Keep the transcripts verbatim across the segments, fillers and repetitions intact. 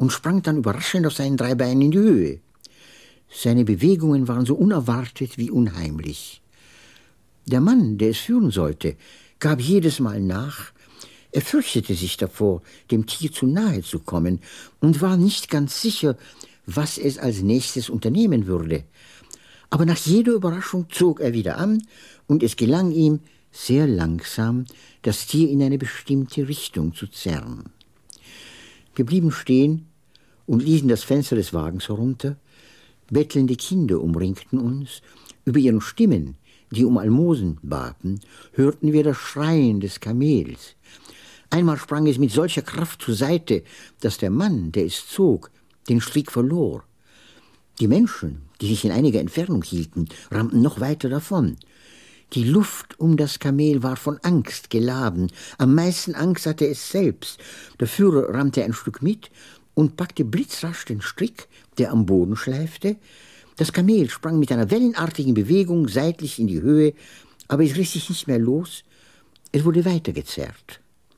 und sprang dann überraschend auf seinen drei Beinen in die Höhe. Seine Bewegungen waren so unerwartet wie unheimlich. Der Mann, der es führen sollte, gab jedes Mal nach. Er fürchtete sich davor, dem Tier zu nahe zu kommen und war nicht ganz sicher, was es als nächstes unternehmen würde. Aber nach jeder Überraschung zog er wieder an und es gelang ihm, sehr langsam das Tier in eine bestimmte Richtung zu zerren. Wir blieben stehen und ließen das Fenster des Wagens herunter. Bettelnde Kinder umringten uns. Über ihren Stimmen, die um Almosen baten, hörten wir das Schreien des Kamels. Einmal sprang es mit solcher Kraft zur Seite, dass der Mann, der es zog, den Strick verlor. Die Menschen, die sich in einiger Entfernung hielten, rannten noch weiter davon. Die Luft um das Kamel war von Angst geladen. Am meisten Angst hatte es selbst. Der Führer rammte ein Stück mit und packte blitzrasch den Strick, der am Boden schleifte. Das Kamel sprang mit einer wellenartigen Bewegung seitlich in die Höhe, aber es riss sich nicht mehr los. Es wurde weitergezerrt.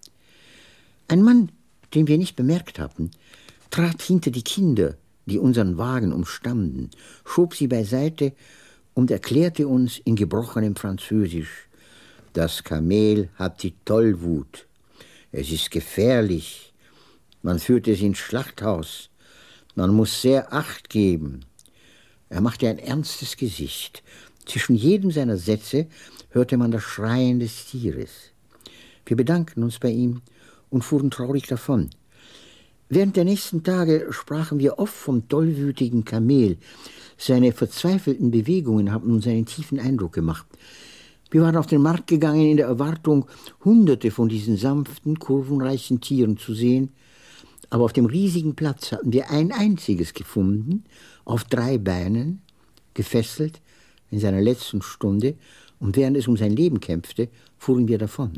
Ein Mann, den wir nicht bemerkt hatten, trat hinter die Kinder, die unseren Wagen umstanden, schob sie beiseite und erklärte uns in gebrochenem Französisch: Das Kamel hat die Tollwut. Es ist gefährlich. Man führt es ins Schlachthaus. Man muss sehr Acht geben. Er machte ein ernstes Gesicht. Zwischen jedem seiner Sätze hörte man das Schreien des Tieres. Wir bedankten uns bei ihm und fuhren traurig davon. Während der nächsten Tage sprachen wir oft vom tollwütigen Kamel. Seine verzweifelten Bewegungen haben uns einen tiefen Eindruck gemacht. Wir waren auf den Markt gegangen in der Erwartung, Hunderte von diesen sanften, kurvenreichen Tieren zu sehen. Aber auf dem riesigen Platz hatten wir ein einziges gefunden, auf drei Beinen, gefesselt, in seiner letzten Stunde, und während es um sein Leben kämpfte, fuhren wir davon.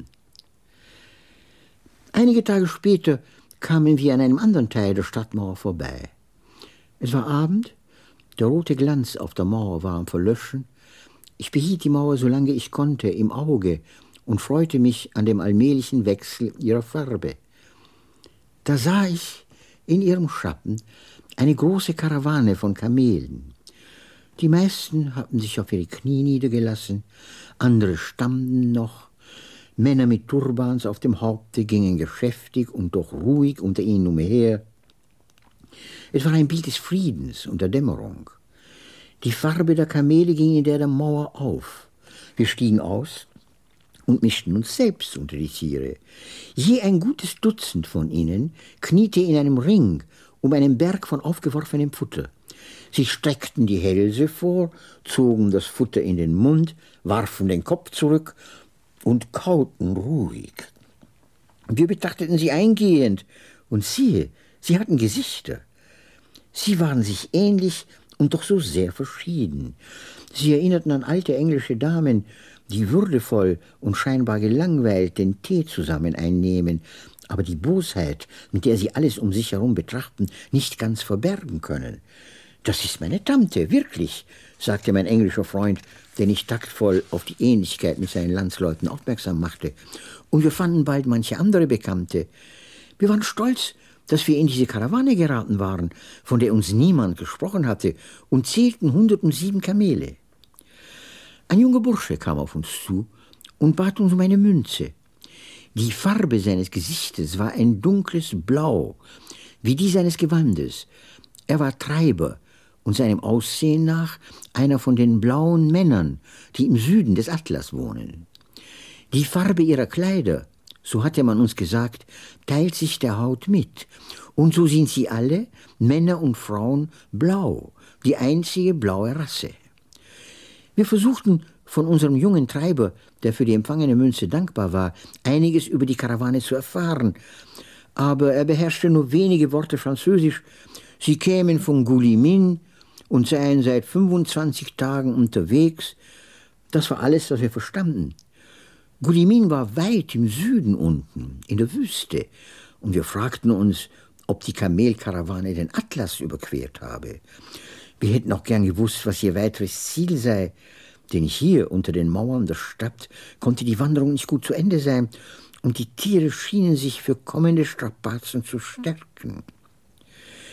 Einige Tage später kamen wir an einem anderen Teil der Stadtmauer vorbei. Es war Abend, der rote Glanz auf der Mauer war am Verlöschen. Ich behielt die Mauer, solange ich konnte, im Auge und freute mich an dem allmählichen Wechsel ihrer Farbe. Da sah ich in ihrem Schatten eine große Karawane von Kamelen. Die meisten hatten sich auf ihre Knie niedergelassen, andere standen noch. Männer mit Turbans auf dem Haupte gingen geschäftig und doch ruhig unter ihnen umher. Es war ein Bild des Friedens und der Dämmerung. Die Farbe der Kamele ging in der der Mauer auf. Wir stiegen aus und mischten uns selbst unter die Tiere. Je ein gutes Dutzend von ihnen kniete in einem Ring um einen Berg von aufgeworfenem Futter. Sie streckten die Hälse vor, zogen das Futter in den Mund, warfen den Kopf zurück und kauten ruhig. Wir betrachteten sie eingehend, und siehe, sie hatten Gesichter. Sie waren sich ähnlich und doch so sehr verschieden. Sie erinnerten an alte englische Damen, die würdevoll und scheinbar gelangweilt den Tee zusammen einnehmen, aber die Bosheit, mit der sie alles um sich herum betrachten, nicht ganz verbergen können. »Das ist meine Tante, wirklich«, sagte mein englischer Freund, den ich taktvoll auf die Ähnlichkeit mit seinen Landsleuten aufmerksam machte. Und wir fanden bald manche andere Bekannte. Wir waren stolz, dass wir in diese Karawane geraten waren, von der uns niemand gesprochen hatte, und zählten hundertsieben Kamele. Ein junger Bursche kam auf uns zu und bat uns um eine Münze. Die Farbe seines Gesichtes war ein dunkles Blau, wie die seines Gewandes. Er war Treiber und seinem Aussehen nach einer von den blauen Männern, die im Süden des Atlas wohnen. Die Farbe ihrer Kleider, so hatte man uns gesagt, teilt sich der Haut mit. Und so sind sie alle, Männer und Frauen, blau, die einzige blaue Rasse. Wir versuchten von unserem jungen Treiber, der für die empfangene Münze dankbar war, einiges über die Karawane zu erfahren. Aber er beherrschte nur wenige Worte Französisch. Sie kämen von Guillemins und seien seit fünfundzwanzig Tagen unterwegs. Das war alles, was wir verstanden. Guillemins war weit im Süden unten, in der Wüste, und wir fragten uns, ob die Kamelkarawane den Atlas überquert habe. Wir hätten auch gern gewusst, was ihr weiteres Ziel sei, denn hier unter den Mauern der Stadt konnte die Wanderung nicht gut zu Ende sein, und die Tiere schienen sich für kommende Strapazen zu stärken.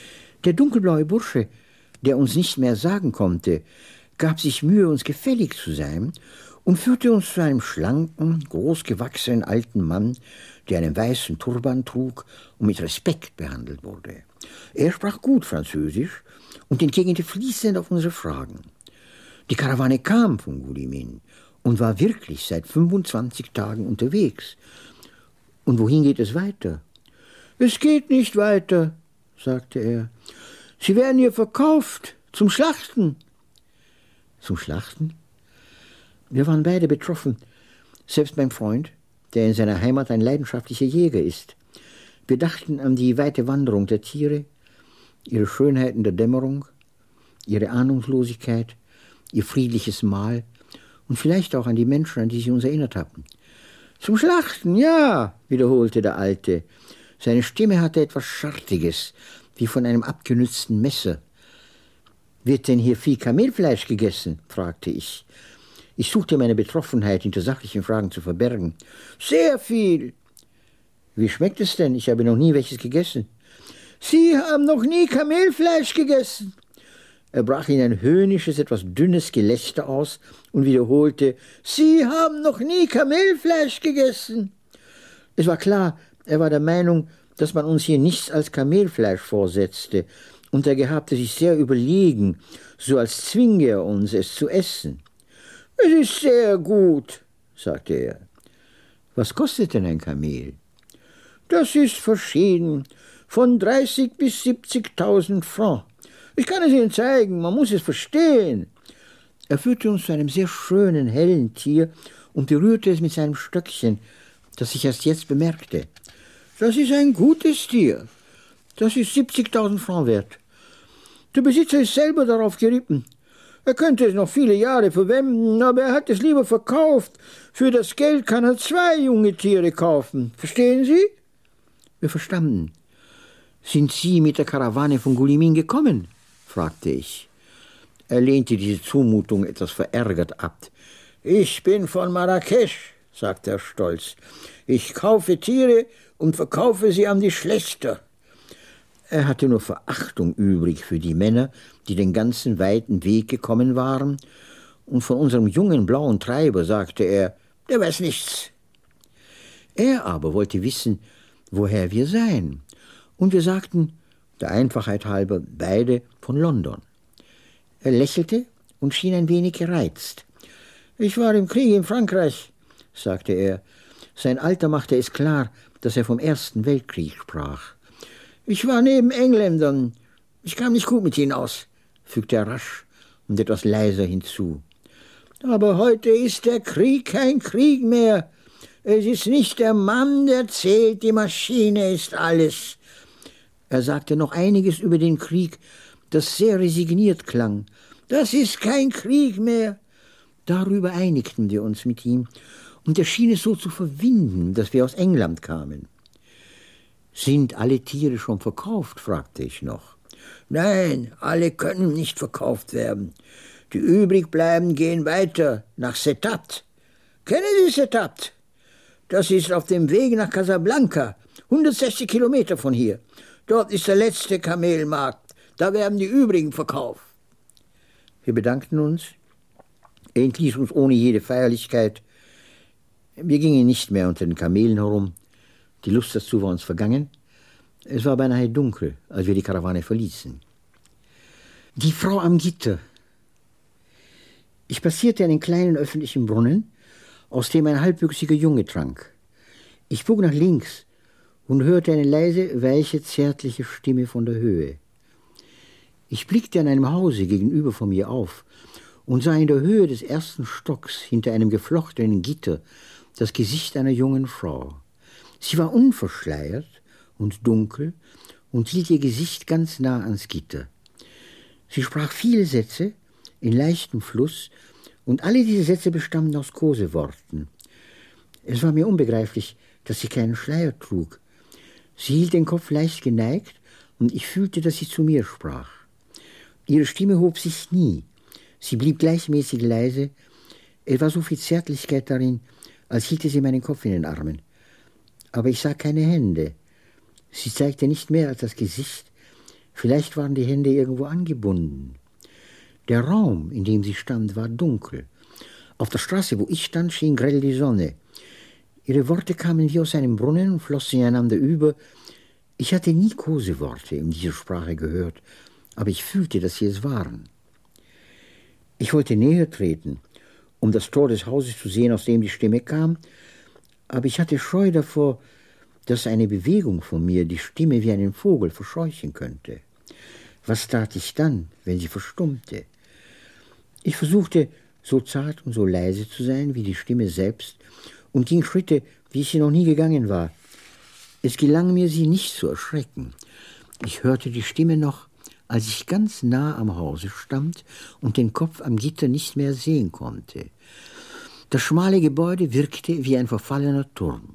Der dunkelblaue Bursche, der uns nicht mehr sagen konnte, gab sich Mühe, uns gefällig zu sein und führte uns zu einem schlanken, großgewachsenen alten Mann, der einen weißen Turban trug und mit Respekt behandelt wurde. Er sprach gut Französisch und entgegnete fließend auf unsere Fragen. Die Karawane kam von Gulimin und war wirklich seit fünfundzwanzig Tagen unterwegs. Und wohin geht es weiter? Es geht nicht weiter, sagte er. Sie werden hier verkauft, zum Schlachten. Zum Schlachten? Wir waren beide betroffen, selbst mein Freund, der in seiner Heimat ein leidenschaftlicher Jäger ist. Wir dachten an die weite Wanderung der Tiere, ihre Schönheit in der Dämmerung, ihre Ahnungslosigkeit, ihr friedliches Mahl und vielleicht auch an die Menschen, an die sie uns erinnert hatten. Zum Schlachten, ja, wiederholte der Alte. Seine Stimme hatte etwas Schartiges, wie von einem abgenützten Messer. »Wird denn hier viel Kamelfleisch gegessen?« fragte ich. Ich suchte meine Betroffenheit hinter sachlichen Fragen zu verbergen. »Sehr viel.« »Wie schmeckt es denn? Ich habe noch nie welches gegessen.« »Sie haben noch nie Kamelfleisch gegessen?« Er brach in ein höhnisches, etwas dünnes Gelächter aus und wiederholte, »Sie haben noch nie Kamelfleisch gegessen.« Es war klar, er war der Meinung, dass man uns hier nichts als Kamelfleisch vorsetzte, und er gehabte sich sehr überlegen, so als zwinge er uns, es zu essen. »Es ist sehr gut«, sagte er. »Was kostet denn ein Kamel?« »Das ist verschieden, von dreißig bis siebzigtausend Francs. Ich kann es Ihnen zeigen, man muss es verstehen.« Er führte uns zu einem sehr schönen, hellen Tier und berührte es mit seinem Stöckchen, das ich erst jetzt bemerkte. »Das ist ein gutes Tier. Das ist siebzigtausend Francs wert. Der Besitzer ist selber darauf geritten. Er könnte es noch viele Jahre verwenden, aber er hat es lieber verkauft. Für das Geld kann er zwei junge Tiere kaufen. Verstehen Sie?« Wir verstanden. »Sind Sie mit der Karawane von Gulimin gekommen?« fragte ich. Er lehnte diese Zumutung etwas verärgert ab. »Ich bin von Marrakesch«, sagte er stolz. »Ich kaufe Tiere und verkaufe sie an die Schlächter.« Er hatte nur Verachtung übrig für die Männer, die den ganzen weiten Weg gekommen waren, und von unserem jungen blauen Treiber sagte er, der weiß nichts. Er aber wollte wissen, woher wir seien, und wir sagten, der Einfachheit halber, beide von London. Er lächelte und schien ein wenig gereizt. »Ich war im Krieg in Frankreich«, sagte er. Sein Alter machte es klar, dass er vom Ersten Weltkrieg sprach. »Ich war neben Engländern. Ich kam nicht gut mit ihnen aus«, fügte er rasch und etwas leiser hinzu. »Aber heute ist der Krieg kein Krieg mehr. Es ist nicht der Mann, der zählt, die Maschine ist alles.« Er sagte noch einiges über den Krieg, das sehr resigniert klang. »Das ist kein Krieg mehr.« Darüber einigten wir uns mit ihm, und er schien es so zu verwinden, dass wir aus England kamen. »Sind alle Tiere schon verkauft?« fragte ich noch. »Nein, alle können nicht verkauft werden. Die übrig bleiben gehen weiter nach Setat. Kennen Sie Setat? Das ist auf dem Weg nach Casablanca, hundertsechzig Kilometer von hier. Dort ist der letzte Kamelmarkt. Da werden die übrigen verkauft.« Wir bedankten uns. Er entließ uns ohne jede Feierlichkeit. Wir gingen nicht mehr unter den Kamelen herum. Die Lust dazu war uns vergangen. Es war beinahe dunkel, als wir die Karawane verließen. Die Frau am Gitter. Ich passierte einen kleinen öffentlichen Brunnen, aus dem ein halbwüchsiger Junge trank. Ich bog nach links und hörte eine leise, weiche, zärtliche Stimme von der Höhe. Ich blickte an einem Hause gegenüber von mir auf und sah in der Höhe des ersten Stocks hinter einem geflochtenen Gitter das Gesicht einer jungen Frau. Sie war unverschleiert und dunkel und hielt ihr Gesicht ganz nah ans Gitter. Sie sprach viele Sätze in leichtem Fluss, und alle diese Sätze bestanden aus Koseworten. Es war mir unbegreiflich, dass sie keinen Schleier trug. Sie hielt den Kopf leicht geneigt, und ich fühlte, dass sie zu mir sprach. Ihre Stimme hob sich nie. Sie blieb gleichmäßig leise. Es war so viel Zärtlichkeit darin, als hielte sie meinen Kopf in den Armen. Aber ich sah keine Hände. Sie zeigte nicht mehr als das Gesicht, Vielleicht waren die Hände irgendwo angebunden. Der Raum, in dem sie stand, war dunkel. Auf der Straße, wo ich stand, schien grell die Sonne. Ihre Worte kamen wie aus einem Brunnen und flossen ineinander über. Ich hatte nie Koseworte in dieser Sprache gehört, aber ich fühlte, dass sie es waren. Ich wollte näher treten, um das Tor des Hauses zu sehen, aus dem die Stimme kam, aber ich hatte Scheu davor, dass eine Bewegung von mir die Stimme wie einen Vogel verscheuchen könnte. Was tat ich dann, wenn sie verstummte? Ich versuchte, so zart und so leise zu sein wie die Stimme selbst und ging Schritte, wie ich sie noch nie gegangen war. Es gelang mir, sie nicht zu erschrecken. Ich hörte die Stimme noch, als ich ganz nah am Hause stand und den Kopf am Gitter nicht mehr sehen konnte. Das schmale Gebäude wirkte wie ein verfallener Turm.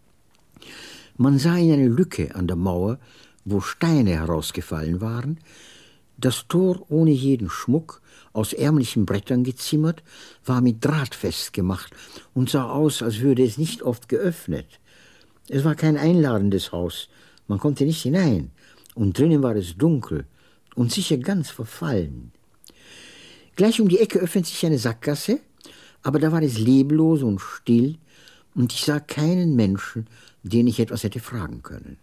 Man sah in eine Lücke an der Mauer, wo Steine herausgefallen waren, das Tor ohne jeden Schmuck, aus ärmlichen Brettern gezimmert, war mit Draht festgemacht und sah aus, als würde es nicht oft geöffnet. Es war kein einladendes Haus, man konnte nicht hinein, und drinnen war es dunkel und sicher ganz verfallen. Gleich um die Ecke öffnet sich eine Sackgasse, aber da war es leblos und still, und ich sah keinen Menschen, den ich etwas hätte fragen können.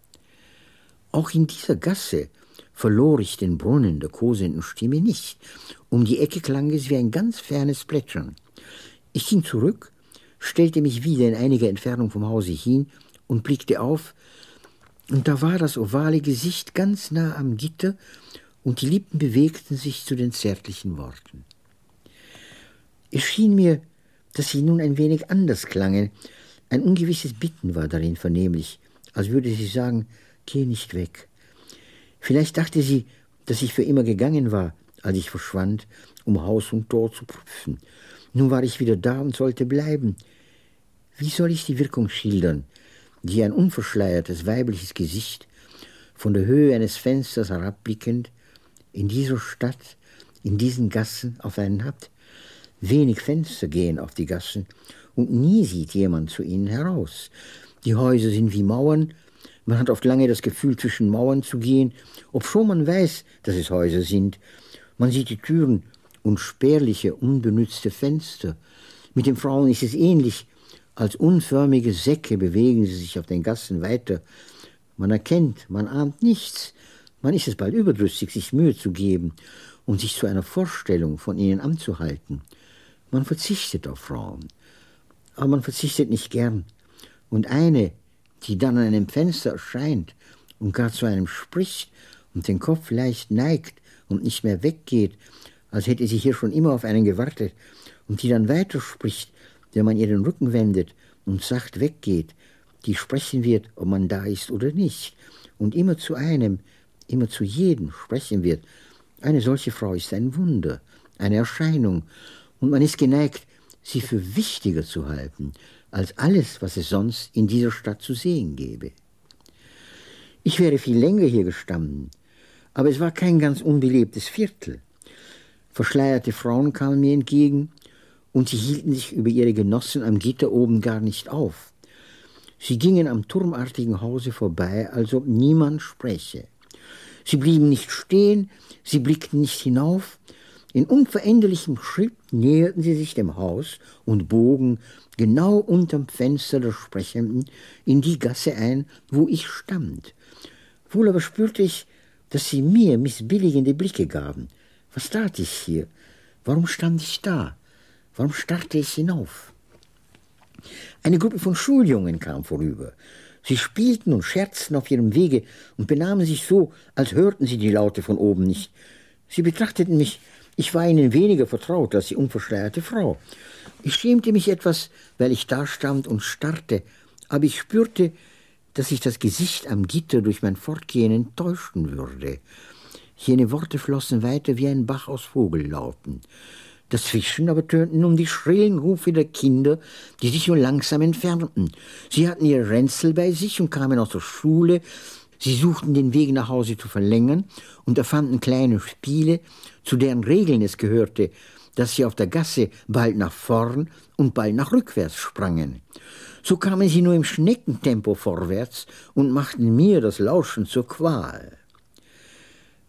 Auch in dieser Gasse verlor ich den Brunnen der kosenden Stimme nicht. Um die Ecke klang es wie ein ganz fernes Plätschern. Ich ging zurück, stellte mich wieder in einiger Entfernung vom Hause hin und blickte auf, und da war das ovale Gesicht ganz nah am Gitter, und die Lippen bewegten sich zu den zärtlichen Worten. Es schien mir, dass sie nun ein wenig anders klangen. Ein ungewisses Bitten war darin vernehmlich, als würde sie sagen, geh nicht weg. Vielleicht dachte sie, dass ich für immer gegangen war, als ich verschwand, um Haus und Tor zu prüfen. Nun war ich wieder da und sollte bleiben. Wie soll ich die Wirkung schildern, die ein unverschleiertes weibliches Gesicht, von der Höhe eines Fensters herabblickend, in dieser Stadt, in diesen Gassen auf einen hat? Wenig Fenster gehen auf die Gassen, und nie sieht jemand zu ihnen heraus. Die Häuser sind wie Mauern, man hat oft lange das Gefühl, zwischen Mauern zu gehen, obschon man weiß, dass es Häuser sind. Man sieht die Türen und spärliche, unbenützte Fenster. Mit den Frauen ist es ähnlich. Als unförmige Säcke bewegen sie sich auf den Gassen weiter. Man erkennt, man ahnt nichts. Man ist es bald überdrüssig, sich Mühe zu geben und sich zu einer Vorstellung von ihnen anzuhalten. Man verzichtet auf Frauen, aber man verzichtet nicht gern. Und eine, die dann an einem Fenster erscheint und gar zu einem spricht und den Kopf leicht neigt und nicht mehr weggeht, als hätte sie hier schon immer auf einen gewartet, und die dann weiterspricht, wenn man ihr den Rücken wendet und sacht weggeht, die sprechen wird, ob man da ist oder nicht, und immer zu einem, immer zu jedem sprechen wird. Eine solche Frau ist ein Wunder, eine Erscheinung, und man ist geneigt, sie für wichtiger zu halten, als alles, was es sonst in dieser Stadt zu sehen gäbe. Ich wäre viel länger hier gestanden, aber es war kein ganz unbelebtes Viertel. Verschleierte Frauen kamen mir entgegen, und sie hielten sich über ihre Genossen am Gitter oben gar nicht auf. Sie gingen am turmartigen Hause vorbei, als ob niemand spräche. Sie blieben nicht stehen, sie blickten nicht hinauf. In unveränderlichem Schritt näherten sie sich dem Haus und bogen genau unterm Fenster der Sprechenden in die Gasse ein, wo ich stand. Wohl aber spürte ich, dass sie mir missbilligende Blicke gaben. Was tat ich hier? Warum stand ich da? Warum starrte ich hinauf? Eine Gruppe von Schuljungen kam vorüber. Sie spielten und scherzten auf ihrem Wege und benahmen sich so, als hörten sie die Laute von oben nicht. Sie betrachteten mich. Ich war ihnen weniger vertraut als die unverschleierte Frau. Ich schämte mich etwas, weil ich da stand und starrte, aber ich spürte, dass sich das Gesicht am Gitter durch mein Fortgehen enttäuschen würde. Jene Worte flossen weiter wie ein Bach aus Vogellauten. Dazwischen aber tönten nun die schrillen Rufe der Kinder, die sich nur langsam entfernten. Sie hatten ihre Ränzel bei sich und kamen aus der Schule. Sie suchten den Weg nach Hause zu verlängern und erfanden kleine Spiele, zu deren Regeln es gehörte, dass sie auf der Gasse bald nach vorn und bald nach rückwärts sprangen. So kamen sie nur im Schneckentempo vorwärts und machten mir das Lauschen zur Qual.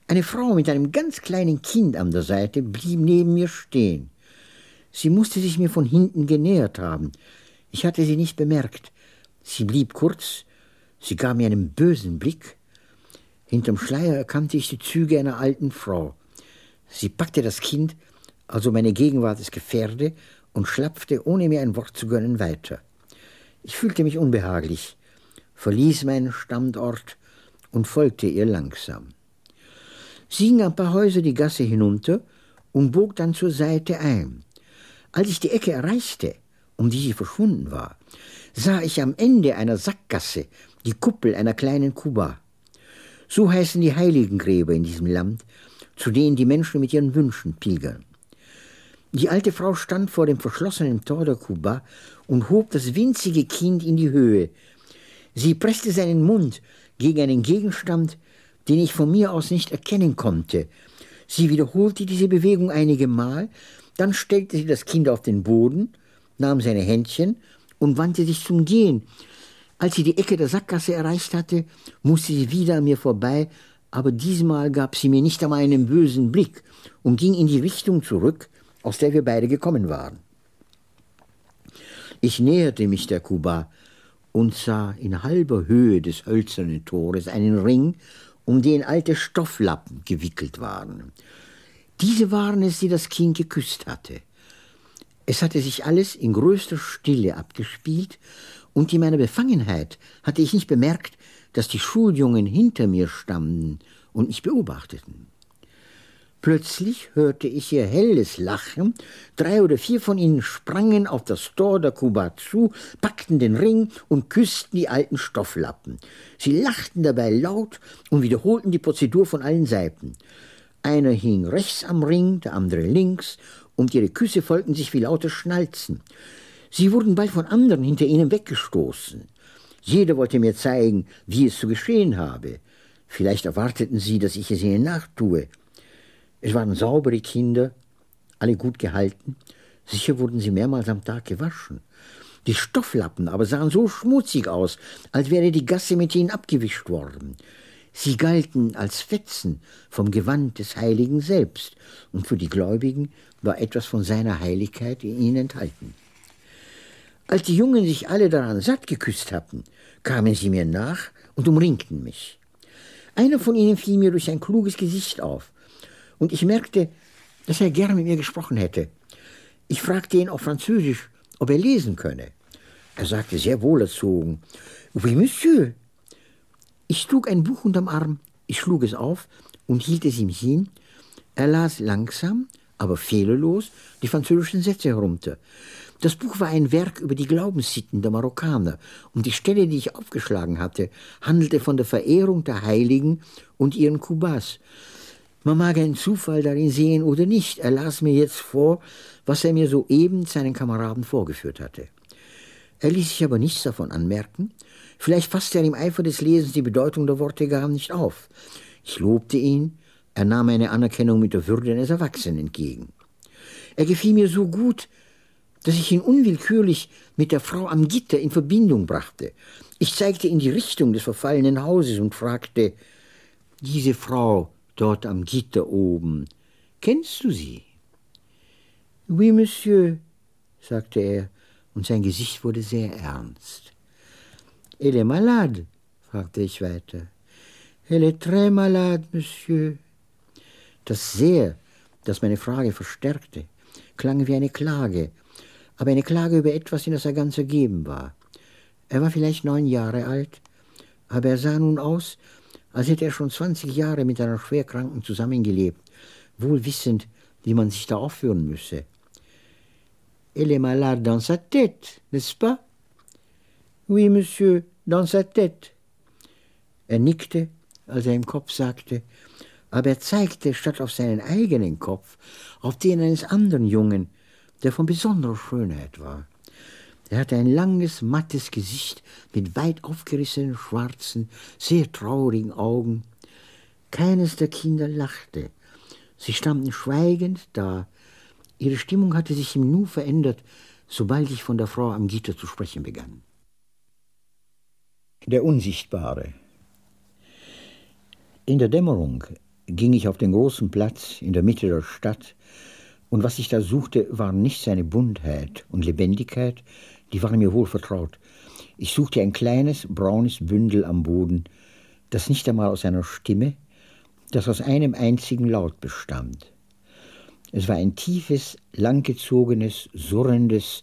Eine Frau mit einem ganz kleinen Kind an der Seite blieb neben mir stehen. Sie musste sich mir von hinten genähert haben. Ich hatte sie nicht bemerkt. Sie blieb kurz, sie gab mir einen bösen Blick. Hinterm Schleier erkannte ich die Züge einer alten Frau. Sie packte das Kind, also meine Gegenwart es gefährde, und schlapfte, ohne mir ein Wort zu gönnen, weiter. Ich fühlte mich unbehaglich, verließ meinen Standort und folgte ihr langsam. Sie ging ein paar Häuser die Gasse hinunter und bog dann zur Seite ein. Als ich die Ecke erreichte, um die sie verschwunden war, sah ich am Ende einer Sackgasse die Kuppel einer kleinen Kuba. So heißen die Heiligengräber in diesem Land, zu denen die Menschen mit ihren Wünschen pilgern. Die alte Frau stand vor dem verschlossenen Tor der Kuba und hob das winzige Kind in die Höhe. Sie presste seinen Mund gegen einen Gegenstand, den ich von mir aus nicht erkennen konnte. Sie wiederholte diese Bewegung einige Mal, dann stellte sie das Kind auf den Boden, nahm seine Händchen und wandte sich zum Gehen. Als sie die Ecke der Sackgasse erreicht hatte, musste sie wieder an mir vorbei, aber diesmal gab sie mir nicht einmal einen bösen Blick und ging in die Richtung zurück, aus der wir beide gekommen waren. Ich näherte mich der Kuba und sah in halber Höhe des hölzernen Tores einen Ring, um den alte Stofflappen gewickelt waren. Diese waren es, die das Kind geküsst hatte. Es hatte sich alles in größter Stille abgespielt, und in meiner Befangenheit hatte ich nicht bemerkt, dass die Schuljungen hinter mir standen und mich beobachteten. Plötzlich hörte ich ihr helles Lachen. Drei oder vier von ihnen sprangen auf das Tor der Kuba zu, packten den Ring und küssten die alten Stofflappen. Sie lachten dabei laut und wiederholten die Prozedur von allen Seiten. Einer hing rechts am Ring, der andere links, und ihre Küsse folgten sich wie laute Schnalzen. Sie wurden bald von anderen hinter ihnen weggestoßen. Jeder wollte mir zeigen, wie es zu geschehen habe. Vielleicht erwarteten sie, dass ich es ihnen nachtue. Es waren saubere Kinder, alle gut gehalten. Sicher wurden sie mehrmals am Tag gewaschen. Die Stofflappen aber sahen so schmutzig aus, als wäre die Gasse mit ihnen abgewischt worden. Sie galten als Fetzen vom Gewand des Heiligen selbst, und für die Gläubigen war etwas von seiner Heiligkeit in ihnen enthalten. Als die Jungen sich alle daran satt geküsst hatten, kamen sie mir nach und umringten mich. Einer von ihnen fiel mir durch sein kluges Gesicht auf, und ich merkte, dass er gern mit mir gesprochen hätte. Ich fragte ihn auf Französisch, ob er lesen könne. Er sagte sehr wohlerzogen, »Oui, Monsieur.« Ich trug ein Buch unterm Arm, ich schlug es auf und hielt es ihm hin. Er las langsam, aber fehlerlos die französischen Sätze herunter. Das Buch war ein Werk über die Glaubenssitten der Marokkaner, und die Stelle, die ich aufgeschlagen hatte, handelte von der Verehrung der Heiligen und ihren Kubas. Man mag einen Zufall darin sehen oder nicht. Er las mir jetzt vor, was er mir soeben seinen Kameraden vorgeführt hatte. Er ließ sich aber nichts davon anmerken. Vielleicht fasste er im Eifer des Lesens die Bedeutung der Worte gar nicht auf. Ich lobte ihn, er nahm meine Anerkennung mit der Würde eines Erwachsenen entgegen. Er gefiel mir so gut, dass ich ihn unwillkürlich mit der Frau am Gitter in Verbindung brachte. Ich zeigte in die Richtung des verfallenen Hauses und fragte, »Diese Frau dort am Gitter oben, kennst du sie?« »Oui, Monsieur«, sagte er, und sein Gesicht wurde sehr ernst. »Elle est malade?« fragte ich weiter. »Elle est très malade, Monsieur.« Das Sehr, das meine Frage verstärkte, klang wie eine Klage, aber eine Klage über etwas, in das er ganz ergeben war. Er war vielleicht neun Jahre alt, aber er sah nun aus, als hätte er schon zwanzig Jahre mit einer Schwerkranken zusammengelebt, wohl wissend, wie man sich da aufführen müsse. »Elle est malade dans sa tête, n'est-ce pas?« »Oui, Monsieur, dans sa tête.« Er nickte, als er im Kopf sagte, aber er zeigte statt auf seinen eigenen Kopf auf den eines anderen Jungen, der von besonderer Schönheit war. Er hatte ein langes, mattes Gesicht mit weit aufgerissenen, schwarzen, sehr traurigen Augen. Keines der Kinder lachte. Sie standen schweigend da. Ihre Stimmung hatte sich im Nu verändert, sobald ich von der Frau am Gitter zu sprechen begann. Der Unsichtbare. In der Dämmerung, ging ich auf den großen Platz in der Mitte der Stadt, und was ich da suchte, war nicht seine Buntheit und Lebendigkeit, die waren mir wohl vertraut. Ich suchte ein kleines, braunes Bündel am Boden, das nicht einmal aus einer Stimme, das aus einem einzigen Laut bestand. Es war ein tiefes, langgezogenes, surrendes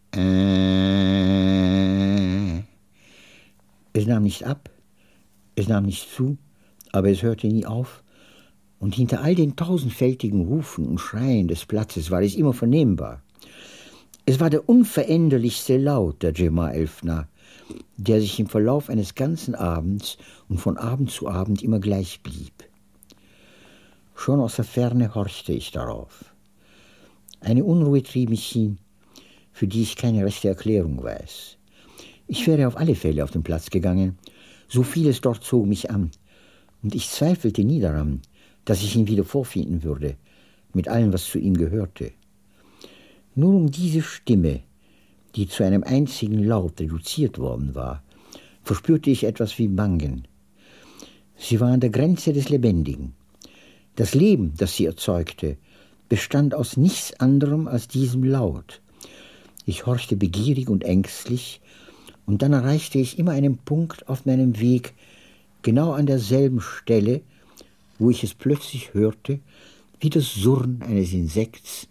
Äh. Es nahm nicht ab, es nahm nicht zu, aber es hörte nie auf, und hinter all den tausendfältigen Rufen und Schreien des Platzes war es immer vernehmbar. Es war der unveränderlichste Laut der Jemma Elfna, der sich im Verlauf eines ganzen Abends und von Abend zu Abend immer gleich blieb. Schon aus der Ferne horchte ich darauf. Eine Unruhe trieb mich hin, für die ich keine rechte Erklärung weiß. Ich wäre auf alle Fälle auf den Platz gegangen, so vieles dort zog mich an, und ich zweifelte nie daran, dass ich ihn wieder vorfinden würde, mit allem, was zu ihm gehörte. Nur um diese Stimme, die zu einem einzigen Laut reduziert worden war, verspürte ich etwas wie Bangen. Sie war an der Grenze des Lebendigen. Das Leben, das sie erzeugte, bestand aus nichts anderem als diesem Laut. Ich horchte begierig und ängstlich, und dann erreichte ich immer einen Punkt auf meinem Weg, genau an derselben Stelle, wo ich es plötzlich hörte, wie das Surren eines Insekts.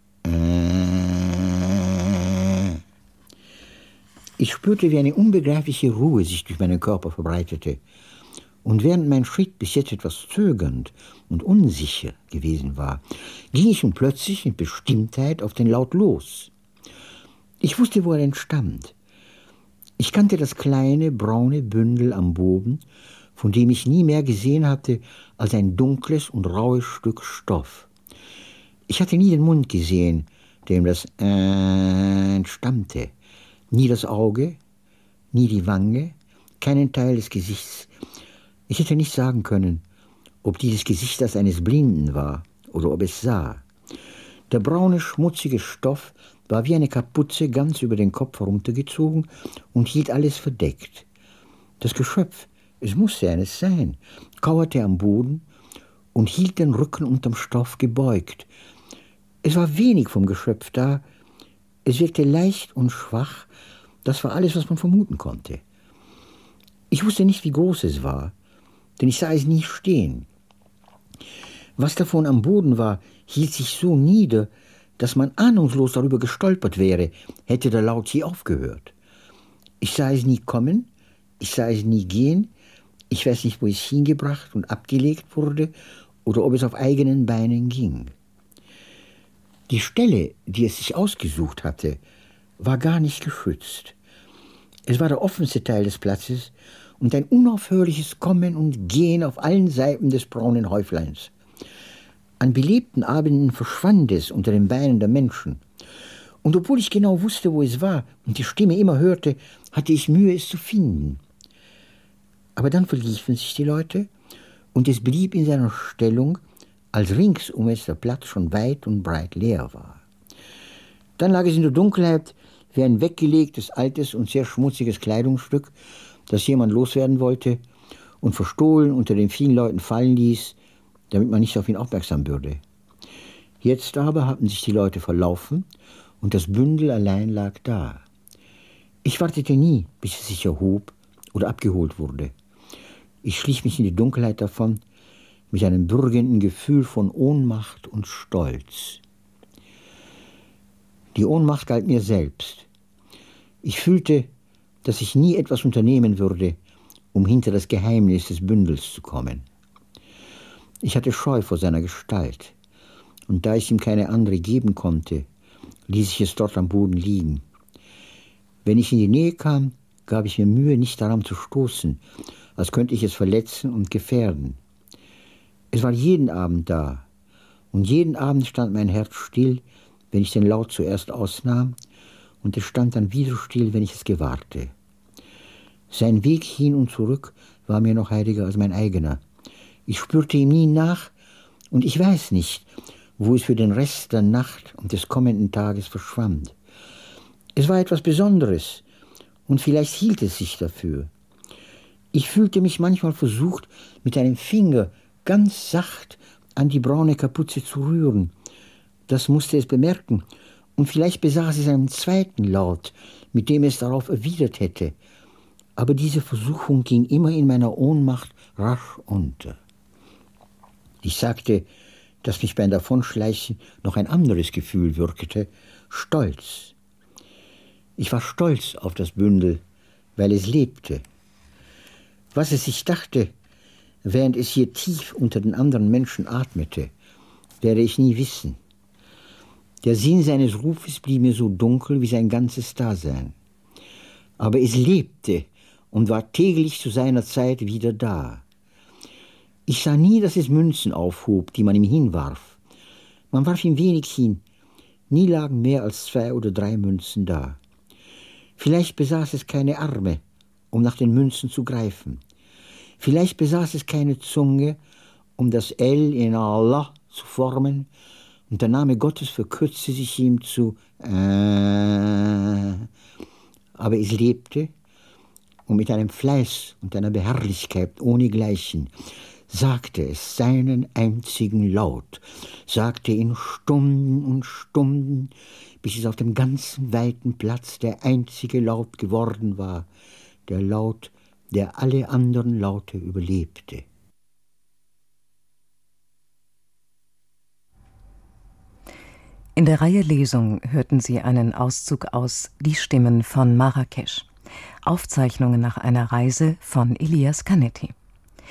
Ich spürte, wie eine unbegreifliche Ruhe sich durch meinen Körper verbreitete. Und während mein Schritt bis jetzt etwas zögernd und unsicher gewesen war, ging ich nun plötzlich mit Bestimmtheit auf den Laut los. Ich wusste, wo er entstammt. Ich kannte das kleine, braune Bündel am Boden, von dem ich nie mehr gesehen hatte als ein dunkles und raues Stück Stoff. Ich hatte nie den Mund gesehen, dem das äh entstammte, nie das Auge, nie die Wange, keinen Teil des Gesichts. Ich hätte nicht sagen können, ob dieses Gesicht das eines Blinden war oder ob es sah. Der braune, schmutzige Stoff war wie eine Kapuze ganz über den Kopf heruntergezogen und hielt alles verdeckt. Das Geschöpf, es musste eines sein, kauerte am Boden und hielt den Rücken unterm Stoff gebeugt. Es war wenig vom Geschöpf da, es wirkte leicht und schwach, das war alles, was man vermuten konnte. Ich wusste nicht, wie groß es war, denn ich sah es nie stehen. Was davon am Boden war, hielt sich so nieder, dass man ahnungslos darüber gestolpert wäre, hätte der Laut je aufgehört. Ich sah es nie kommen, ich sah es nie gehen, ich weiß nicht, wo es hingebracht und abgelegt wurde oder ob es auf eigenen Beinen ging. Die Stelle, die es sich ausgesucht hatte, war gar nicht geschützt. Es war der offenste Teil des Platzes und ein unaufhörliches Kommen und Gehen auf allen Seiten des braunen Häufleins. An belebten Abenden verschwand es unter den Beinen der Menschen. Und obwohl ich genau wusste, wo es war und die Stimme immer hörte, hatte ich Mühe, es zu finden. Aber dann verliefen sich die Leute und es blieb in seiner Stellung, als rings um es der Platz schon weit und breit leer war. Dann lag es in der Dunkelheit wie ein weggelegtes, altes und sehr schmutziges Kleidungsstück, das jemand loswerden wollte und verstohlen unter den vielen Leuten fallen ließ, damit man nicht auf ihn aufmerksam würde. Jetzt aber hatten sich die Leute verlaufen und das Bündel allein lag da. Ich wartete nie, bis es sich erhob oder abgeholt wurde. Ich schlich mich in die Dunkelheit davon mit einem bürgenden Gefühl von Ohnmacht und Stolz. Die Ohnmacht galt mir selbst. Ich fühlte, dass ich nie etwas unternehmen würde, um hinter das Geheimnis des Bündels zu kommen. Ich hatte Scheu vor seiner Gestalt, und da ich ihm keine andere geben konnte, ließ ich es dort am Boden liegen. Wenn ich in die Nähe kam, gab ich mir Mühe, nicht daran zu stoßen, als könnte ich es verletzen und gefährden. Es war jeden Abend da, und jeden Abend stand mein Herz still, wenn ich den Laut zuerst ausnahm, und es stand dann wieder still, wenn ich es gewahrte. Sein Weg hin und zurück war mir noch heiliger als mein eigener. Ich spürte ihm nie nach, und ich weiß nicht, wo es für den Rest der Nacht und des kommenden Tages verschwand. Es war etwas Besonderes, und vielleicht hielt es sich dafür. Ich fühlte mich manchmal versucht, mit einem Finger ganz sacht an die braune Kapuze zu rühren. Das musste es bemerken, und vielleicht besaß es einen zweiten Laut, mit dem es darauf erwidert hätte. Aber diese Versuchung ging immer in meiner Ohnmacht rasch unter. Ich sagte, dass mich beim Davonschleichen noch ein anderes Gefühl würgete, Stolz. Ich war stolz auf das Bündel, weil es lebte. Was es sich dachte, während es hier tief unter den anderen Menschen atmete, werde ich nie wissen. Der Sinn seines Rufes blieb mir so dunkel wie sein ganzes Dasein. Aber es lebte und war täglich zu seiner Zeit wieder da. Ich sah nie, dass es Münzen aufhob, die man ihm hinwarf. Man warf ihm wenig hin. Nie lagen mehr als zwei oder drei Münzen da. Vielleicht besaß es keine Arme, um nach den Münzen zu greifen. Vielleicht besaß es keine Zunge, um das L in Allah zu formen, und der Name Gottes verkürzte sich ihm zu äh. Aber es lebte, und mit einem Fleiß und einer Beharrlichkeit ohnegleichen sagte es seinen einzigen Laut, sagte ihn Stunden und Stunden, bis es auf dem ganzen weiten Platz der einzige Laut geworden war, der Laut, der alle anderen Laute überlebte. In der Reihe Lesung hörten Sie einen Auszug aus Die Stimmen von Marrakesch. Aufzeichnungen nach einer Reise von Elias Canetti.